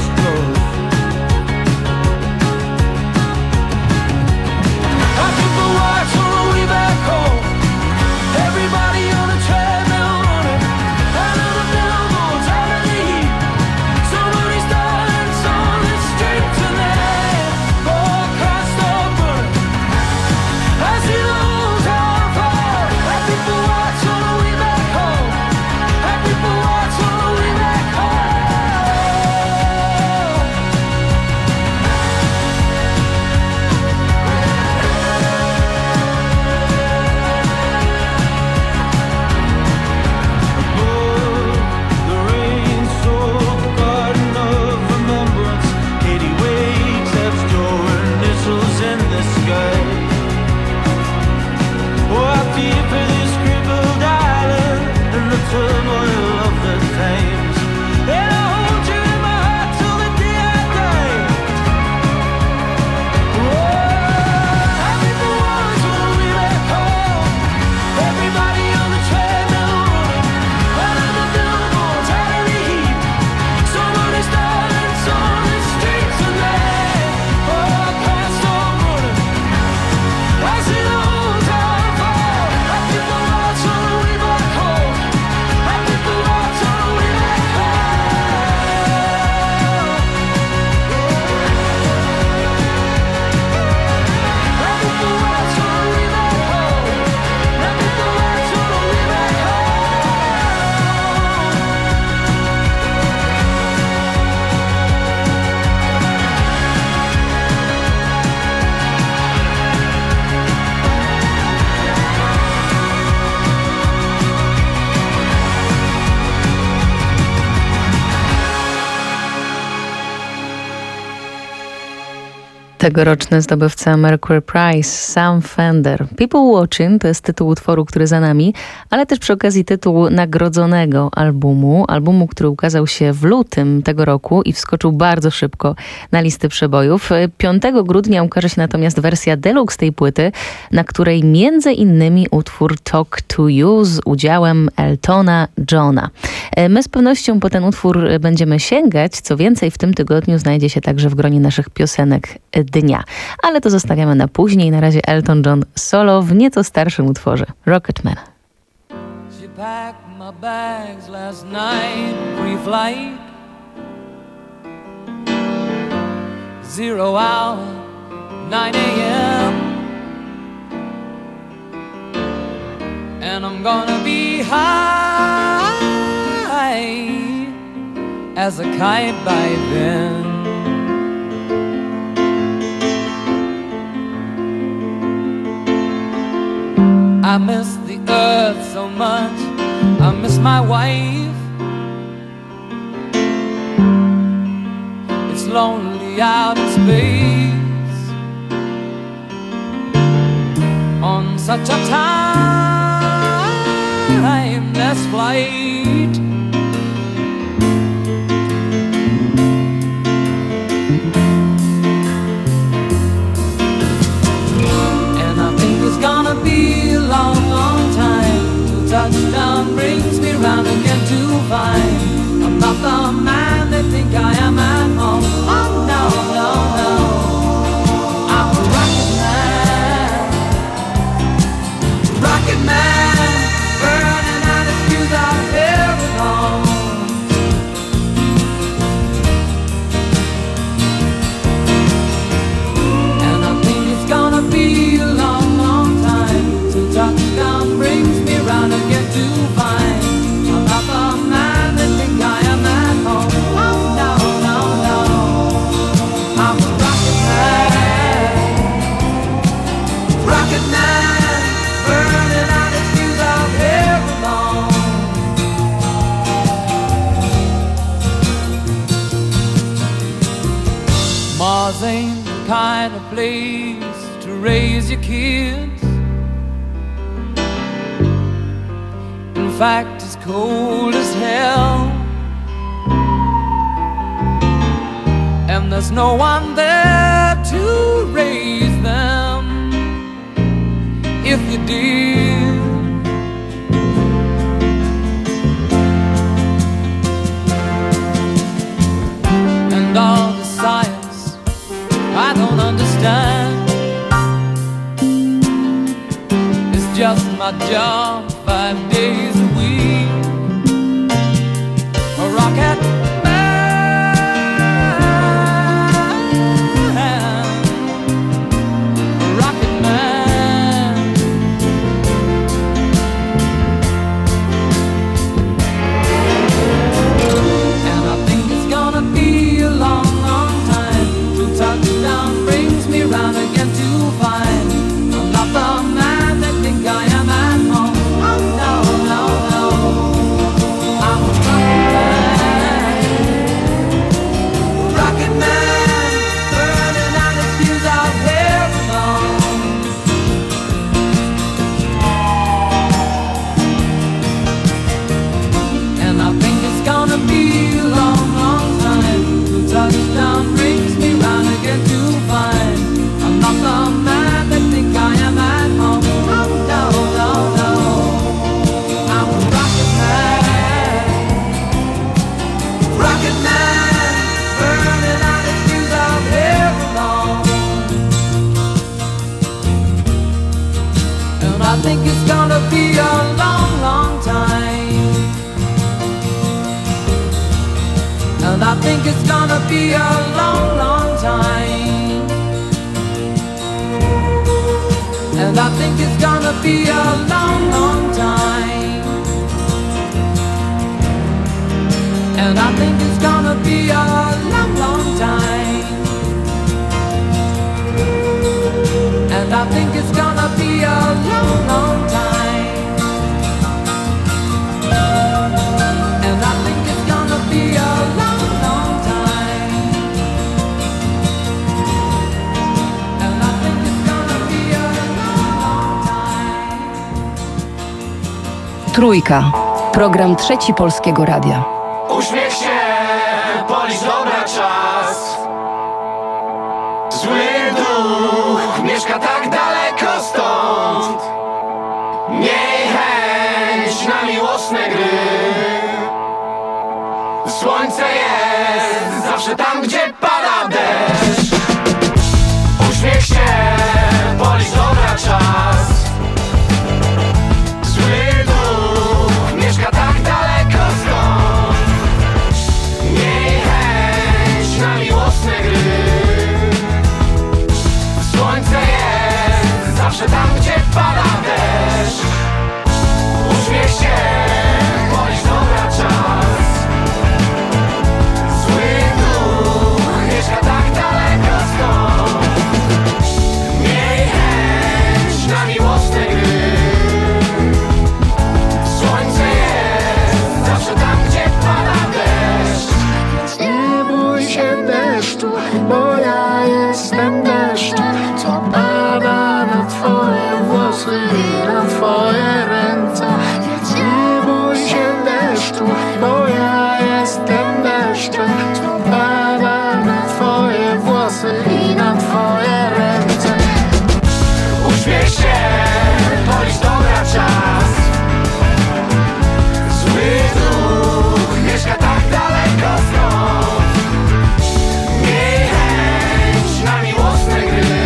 Happy Tegoroczny zdobywca Mercury Prize, Sam Fender. People Watching to jest tytuł utworu, który za nami, ale też przy okazji tytuł nagrodzonego albumu. Albumu, który ukazał się w lutym tego roku i wskoczył bardzo szybko na listy przebojów. piątego grudnia ukaże się natomiast wersja deluxe tej płyty, na której między innymi utwór Talk to You z udziałem Eltona Johna. My z pewnością po ten utwór będziemy sięgać. Co więcej, w tym tygodniu znajdzie się także w gronie naszych piosenek dnia. Ale to zostawiamy na później. Na razie Elton John solo w nieco starszym utworze Rocketman. She packed my bags last night, pre-flight, zero hour, nine a.m. And I'm gonna be high as a kite by then. I miss the earth so much, I miss my wife. It's lonely out in space on such a timeless flight. And I think it's gonna be a long, long time till touchdown brings me round again to find I'm not the man they think I am at home. Oh no, no, no, I'm a rocket man, rocket man, burning out his fuse out here at home. And I think it's gonna be a long, long time till touchdown brings me round again to find I'm not the man they think I am at home. Oh no, no, no, I'm a rocket man, rocket man, burning out his fuse out here alone. Mars ain't the kind of place to raise your kids. In fact, it's cold as hell, and there's no one there to raise them if you did. And all the science I don't understand, it's just my job five days a week. A rocket man, a rocket man. And I think it's gonna be a long, long time till touchdown brings me round again to find I'm not the man they think I am at home. Oh no, no, no, I'm a rocket man, rocket man, burning out his fuse out here alone. And I think it's gonna be a long, long time till touchdown brings me round again to find I'm not the man they think I am at home. Oh no, no, no, I'm a rocket man, rocket man, burning out his fuse out here alone. And I think it's gonna be a long, long time. And I think it's gonna be a long, long time. And I think it's gonna be a long, long time. And I think it's gonna be a long, long time. And I think it's gonna be a long, long time. And I think it's gonna be a long, long time. Trójka. Program Trzeci Polskiego Radia. Uśmiech się, policz dobra czas. Zły duch mieszka tak daleko stąd. Miej chęć na miłosne gry. Słońce jest zawsze tam, gdzie pada deszcz. Uśmiech się, policz dobra czas. Zły duch mieszka tak daleko stąd. Miej chęć na miłosne gry. Słońce jest zawsze tam, gdzie pada deszcz. Uśmiech się, policz dobra czas. Zły duch mieszka tak daleko stąd. Miej chęć na miłosne gry. Słońce jest zawsze tam, gdzie pada deszcz. Więc nie bój się deszczu, bo ja jestem deszczem, co pada na twoje włosy i na twoje ręce. Więc nie bój się deszczu, bo ja jestem deszczem, co pada na twoje włosy i na twoje ręce. Uśmiech się, policz dobra czas. Zły duch mieszka tak daleko stąd. Miej chęć na miłosne gry.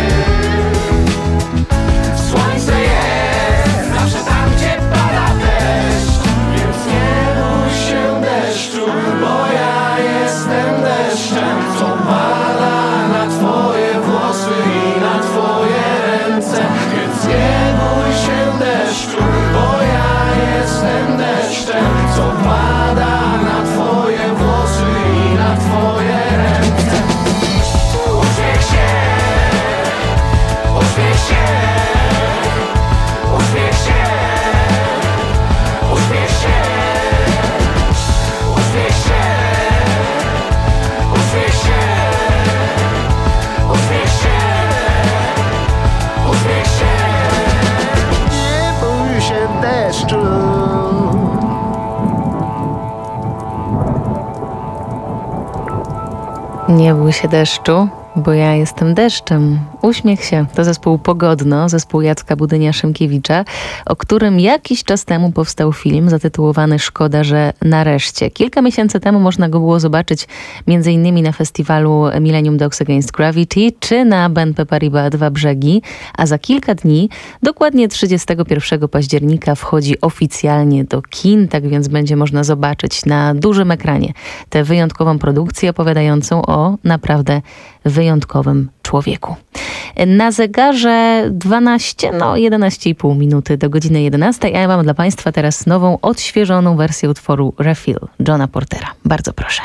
Słońce jest zawsze tam, gdzie pada deszcz. Więc nie bój się deszczu, bo ja jestem deszczem, co pada na twoje włosy i na twoje ręce. Więc nie bój się deszczu, bo ja jestem deszczem, co pada na twoje włosy i na twoje ręce. Uśmiech się, uśmiech się, uśmiech się, uśmiech się, uśmiech się, uśmiech się, uśmiech się, uśmiech się. Nie bój się deszczu. Nie bój się deszczu, bo ja jestem deszczem. Uśmiech się. To zespół Pogodno, zespół Jacka Budynia-Szymkiewicza, o którym jakiś czas temu powstał film zatytułowany Szkoda, że nareszcie. Kilka miesięcy temu można go było zobaczyć między innymi na festiwalu Millennium Dogs Against Gravity czy na B N P Paribas Dwa Brzegi, a za kilka dni, dokładnie trzydziestego pierwszego października, wchodzi oficjalnie do kin, tak więc będzie można zobaczyć na dużym ekranie tę wyjątkową produkcję opowiadającą o naprawdę wyjątkowym człowieku. Na zegarze dwanaście, no jedenaście i pół minuty do godziny jedenastej, a ja mam dla Państwa teraz nową, odświeżoną wersję utworu Refill Johna Portera. Bardzo proszę.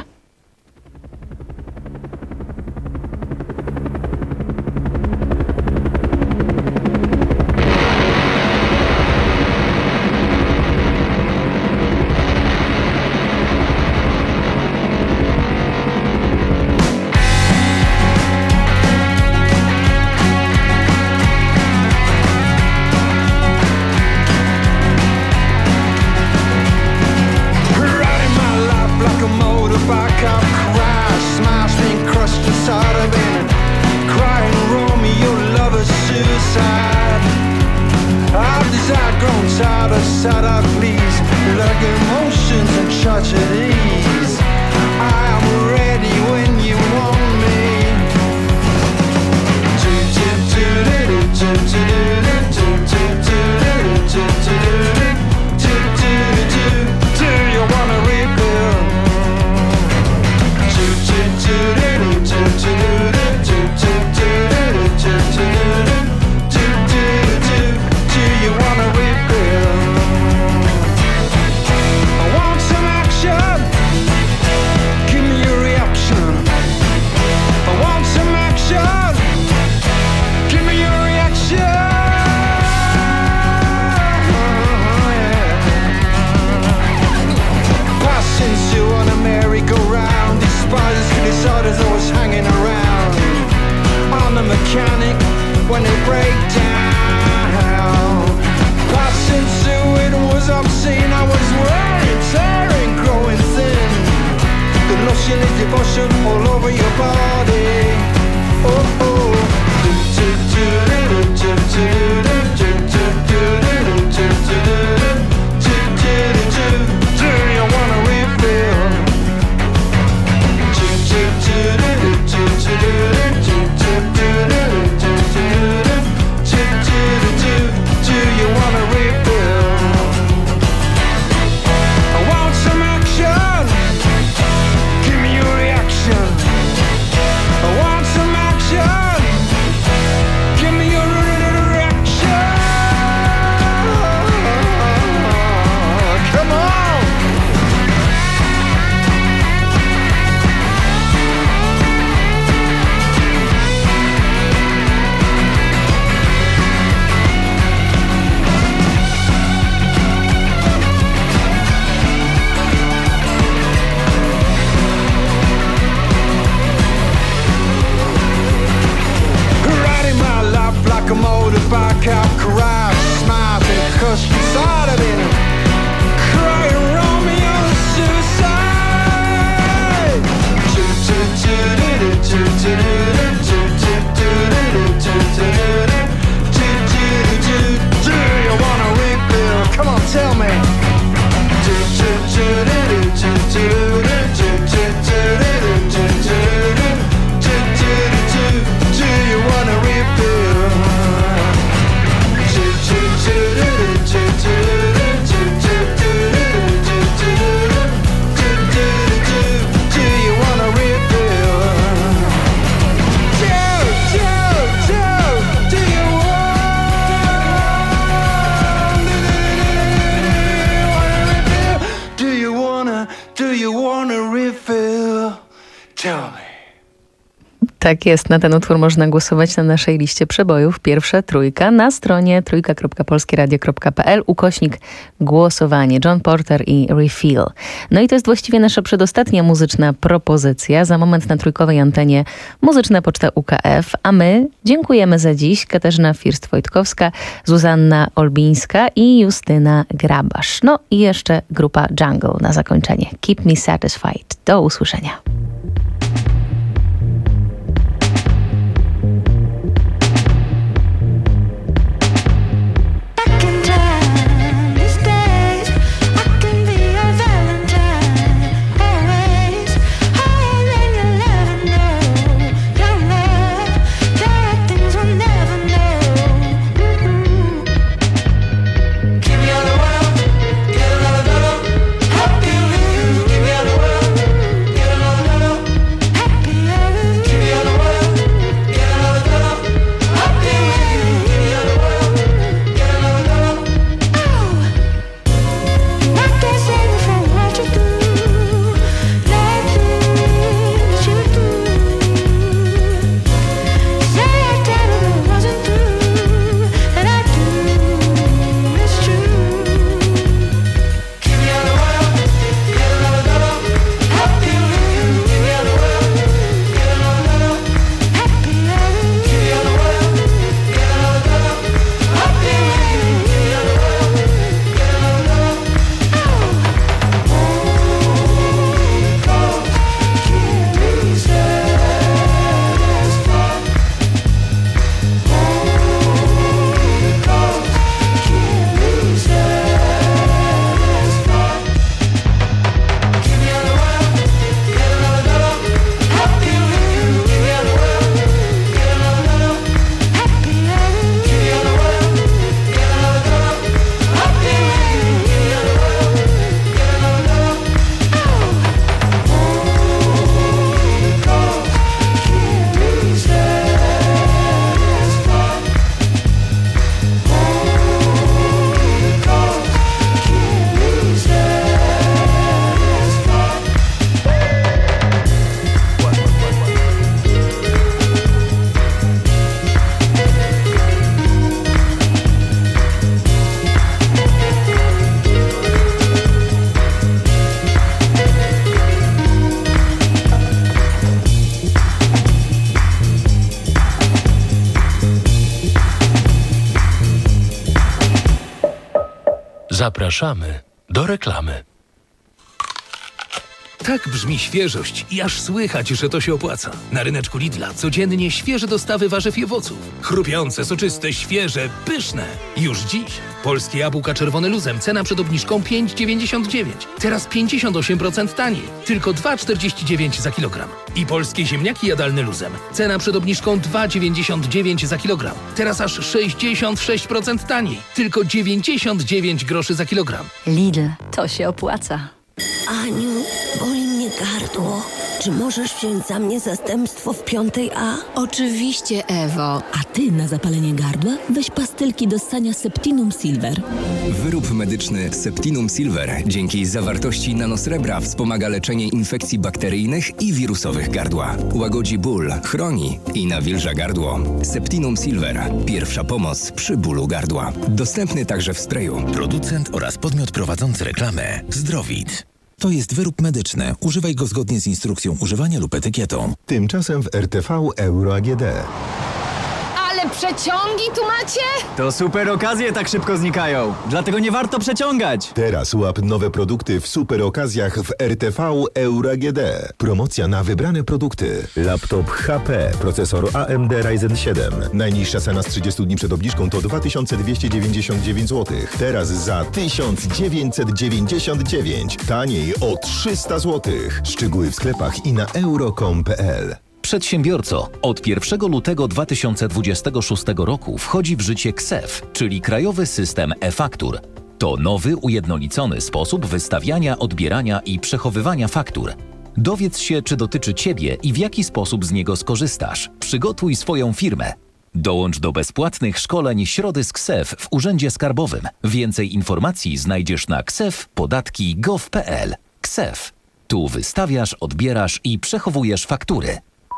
Tak jest, na ten utwór można głosować na naszej liście przebojów. Pierwsza trójka na stronie trójka kropka polskieradio kropka p l ukośnik głosowanie. John Porter i Refill. No i to jest właściwie nasza przedostatnia muzyczna propozycja. Za moment na trójkowej antenie Muzyczna Poczta U K F, a my dziękujemy za dziś. Katarzyna First-Wojtkowska, Zuzanna Olbińska i Justyna Grabasz. No i jeszcze grupa Jungle na zakończenie. Keep Me Satisfied. Do usłyszenia. Zapraszamy do reklamy. Tak brzmi świeżość i aż słychać, że to się opłaca. Na ryneczku Lidla codziennie świeże dostawy warzyw i owoców. Chrupiące, soczyste, świeże, pyszne. Już dziś polskie jabłka czerwone luzem, cena przed obniżką pięć dziewięćdziesiąt dziewięć. Teraz pięćdziesiąt osiem procent taniej. Tylko dwa czterdzieści dziewięć za kilogram. I polskie ziemniaki jadalne luzem. Cena przed obniżką dwa dziewięćdziesiąt dziewięć za kilogram. Teraz aż sześćdziesiąt sześć procent taniej. Tylko dziewięćdziesiąt dziewięć groszy za kilogram. Lidl, to się opłaca. Aniu, boli mnie gardło. Czy możesz wziąć za mnie zastępstwo w piątej A? Oczywiście, Ewo. A ty na zapalenie gardła weź pastylki do ssania Septinum Silver. Wyrób medyczny Septinum Silver dzięki zawartości nanosrebra wspomaga leczenie infekcji bakteryjnych i wirusowych gardła. Łagodzi ból, chroni i nawilża gardło. Septinum Silver. Pierwsza pomoc przy bólu gardła. Dostępny także w sprayu. Producent oraz podmiot prowadzący reklamę Zdrowid. To jest wyrób medyczny. Używaj go zgodnie z instrukcją używania lub etykietą. Tymczasem w R T V Euro A G D. Ale przeciągi tu macie? To super okazje tak szybko znikają. Dlatego nie warto przeciągać. Teraz łap nowe produkty w super okazjach w R T V Euro A G D. Promocja na wybrane produkty. Laptop H P, procesor A M D Ryzen siedem. Najniższa cena z trzydziestu dni przed obniżką to dwa tysiące dwieście dziewięćdziesiąt dziewięć złotych. Teraz za tysiąc dziewięćset dziewięćdziesiąt dziewięć. Taniej o trzysta złotych. Szczegóły w sklepach i na euro kropka com kropka p l. Przedsiębiorco, od pierwszego lutego dwa tysiące dwudziestego szóstego roku wchodzi w życie K S E F, czyli Krajowy System e-Faktur. To nowy, ujednolicony sposób wystawiania, odbierania i przechowywania faktur. Dowiedz się, czy dotyczy Ciebie i w jaki sposób z niego skorzystasz. Przygotuj swoją firmę. Dołącz do bezpłatnych szkoleń Środy z K S E F w Urzędzie Skarbowym. Więcej informacji znajdziesz na ksef podatki kropka gov kropka p l. K S E F. Tu wystawiasz, odbierasz i przechowujesz faktury.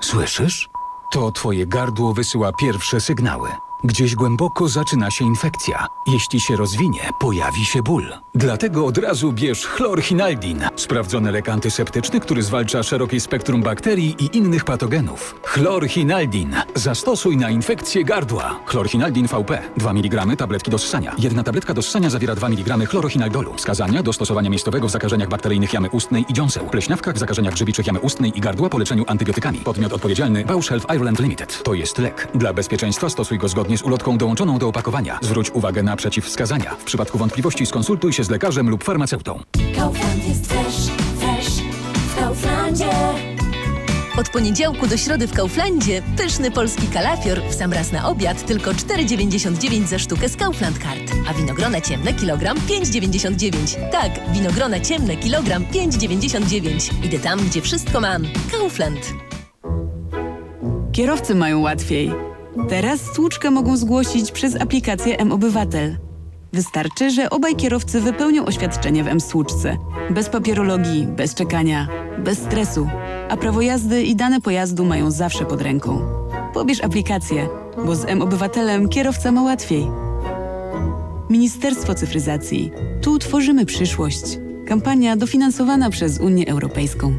Słyszysz? To twoje gardło wysyła pierwsze sygnały. Gdzieś głęboko zaczyna się infekcja. Jeśli się rozwinie, pojawi się ból. Dlatego od razu bierz chlorhinaldin. Sprawdzony lek antyseptyczny, który zwalcza szerokie spektrum bakterii i innych patogenów. Chlorhinaldin. Zastosuj na infekcję gardła. Chlorhinaldin V P. dwa miligramy tabletki do ssania. Jedna tabletka do ssania zawiera dwa miligramy chlorochinaldolu. Wskazania do stosowania miejscowego w zakażeniach bakteryjnych jamy ustnej i dziąseł. Pleśniawkach w zakażeniach grzybiczych jamy ustnej i gardła po leczeniu antybiotykami. Podmiot odpowiedzialny Bausch Health Ireland Limited. To jest lek. Dla bezpieczeństwa stosuj go zgodnie z ulotką dołączoną do opakowania. Zwróć uwagę na przeciwwskazania. W przypadku wątpliwości skonsultuj się z lekarzem lub farmaceutą. Kaufland jest fresh, fresh w Kauflandzie. Od poniedziałku do środy w Kauflandzie pyszny polski kalafior w sam raz na obiad tylko cztery dziewięćdziesiąt dziewięć za sztukę z Kaufland Card. A winogrona ciemne kilogram pięć dziewięćdziesiąt dziewięć. Tak, winogrona ciemne kilogram pięć dziewięćdziesiąt dziewięć. Idę tam, gdzie wszystko mam. Kaufland. Kierowcy mają łatwiej. Teraz stłuczkę mogą zgłosić przez aplikację M-Obywatel. Wystarczy, że obaj kierowcy wypełnią oświadczenie w M-Stłuczce. Bez papierologii, bez czekania, bez stresu. A prawo jazdy i dane pojazdu mają zawsze pod ręką. Pobierz aplikację, bo z M-Obywatelem kierowca ma łatwiej. Ministerstwo Cyfryzacji. Tu tworzymy przyszłość. Kampania dofinansowana przez Unię Europejską.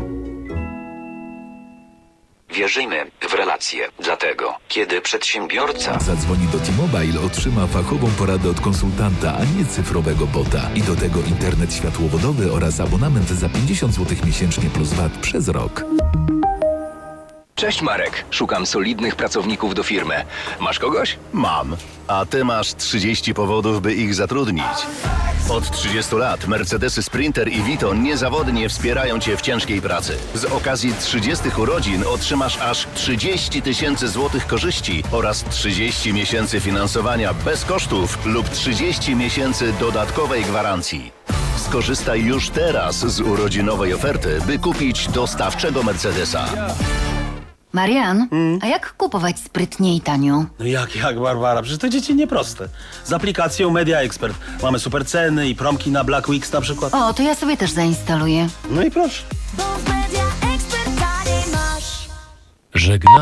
Wierzymy w relacje. Dlatego, kiedy przedsiębiorca zadzwoni do T-Mobile, otrzyma fachową poradę od konsultanta, a nie cyfrowego bota. I do tego internet światłowodowy oraz abonament za pięćdziesiąt złotych miesięcznie plus V A T przez rok. Cześć Marek, szukam solidnych pracowników do firmy. Masz kogoś? Mam. A ty masz trzydzieści powodów, by ich zatrudnić. Od trzydziestu lat Mercedesy Sprinter i Vito niezawodnie wspierają cię w ciężkiej pracy. Z okazji trzydziestych urodzin otrzymasz aż trzydzieści tysięcy złotych korzyści oraz trzydzieści miesięcy finansowania bez kosztów lub trzydzieści miesięcy dodatkowej gwarancji. Skorzystaj już teraz z urodzinowej oferty, by kupić dostawczego Mercedesa. Marian, a jak kupować sprytnie i tanio? No jak, jak, Barbara? Przecież to dzieci nieproste. Z aplikacją Media Expert mamy super ceny i promki na Black Weeks na przykład. O, to ja sobie też zainstaluję. No i proszę. Żegna